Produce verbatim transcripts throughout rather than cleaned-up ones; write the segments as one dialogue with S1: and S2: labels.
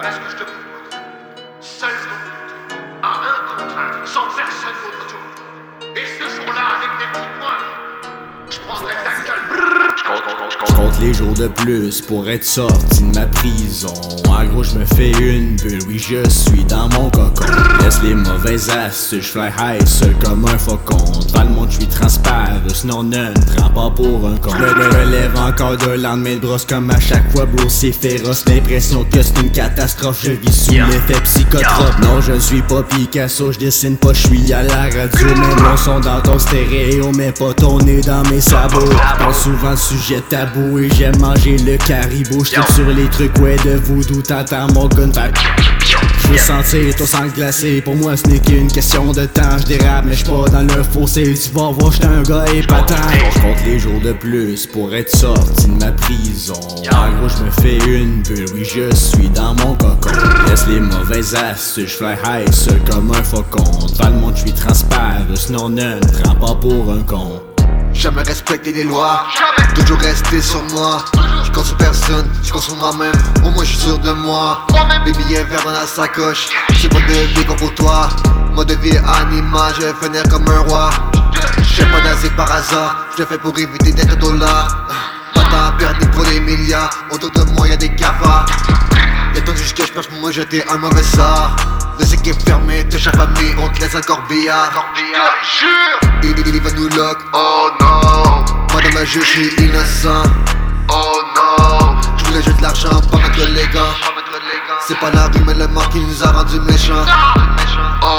S1: Voilà ce que je te propose. Seul nous, à un contre un, sans personne autour. Et ce jour-là, avec des petits points, je prendrai ta gueule. Brrr, je compte, je compte, je compte.
S2: Je compte les jours de plus pour être sorti de ma prison. En gros je me fais une bulle, oui je suis dans mon cocon. Laisse les mauvaises astuces, je fly high seul comme un faucon. Devant le monde je suis transparent, sinon ne me prends pas pour un con. Je me relève encore d'un lendemain de brosse comme à chaque fois bro c'est féroce. L'impression que c'est une catastrophe, je vis sous l'effet psychotrope. Non je ne suis pas Picasso, je dessine pas, je suis à la radio. Mes mots sont dans ton stéréo, mais pas ton nez dans mes sabots. Parle souvent de sujet tabou et j'aime manger le caribou. J'tripe sur les trucs ouais de voodoo, t'entends mon gun faire. J'veux sentir ton sang glacé, pour moi ce n'est qu'une question de temps. J'dérape mais j'suis pas dans le fossé, tu vas voir j'suis un gars épatant. J'compte les jours de plus pour être sorti de ma prison. En gros j'me fais une bulle, oui je suis dans mon cocon. Laisse les mauvaises astuces, j'fly high seul comme un faucon. Devant le monde j'suis transparent, sinon ne me prends pas pour un con.
S3: Jamais respecter les lois, jamais. Toujours rester sur moi. Je compte sur personne, je compte sur moi-même. Au moins je suis sûr de moi. Les billets verts dans la sacoche, c'est pas de vie qu'on pour toi. Moi de vie animal, je vais finir comme un roi. J'ai pas nazi par hasard, je le fais pour éviter d'être dollar. Pas de temps à perdre ni pour les milliards, autour de moi y'a des cafards. Y'a tant juste que je perce pour moi jeter un mauvais sort. Le sec est fermé, touche à famille, on te laisse encore billard.
S1: Jure.
S3: Il, il, il va nous lock, oh non. Moi dans ma jeu, je suis innocent, oh non. Je voulais juste de l'argent, pas mettre les gants. C'est pas la rue mais le mort qui nous a rendu méchants. Oh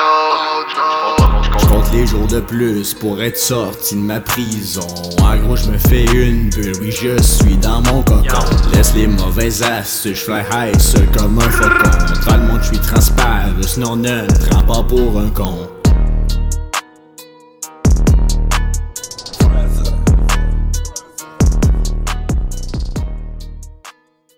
S3: non, non.
S2: J'compte les jours de plus pour être sorti de ma prison. En gros je me fais une bulle, oui je suis dans mon cocon. Laisse les mauvaises astuces, j'fly high seul comme un faucon. Devant le monde j'suis transparent, sinon ne me prends pas pour un con.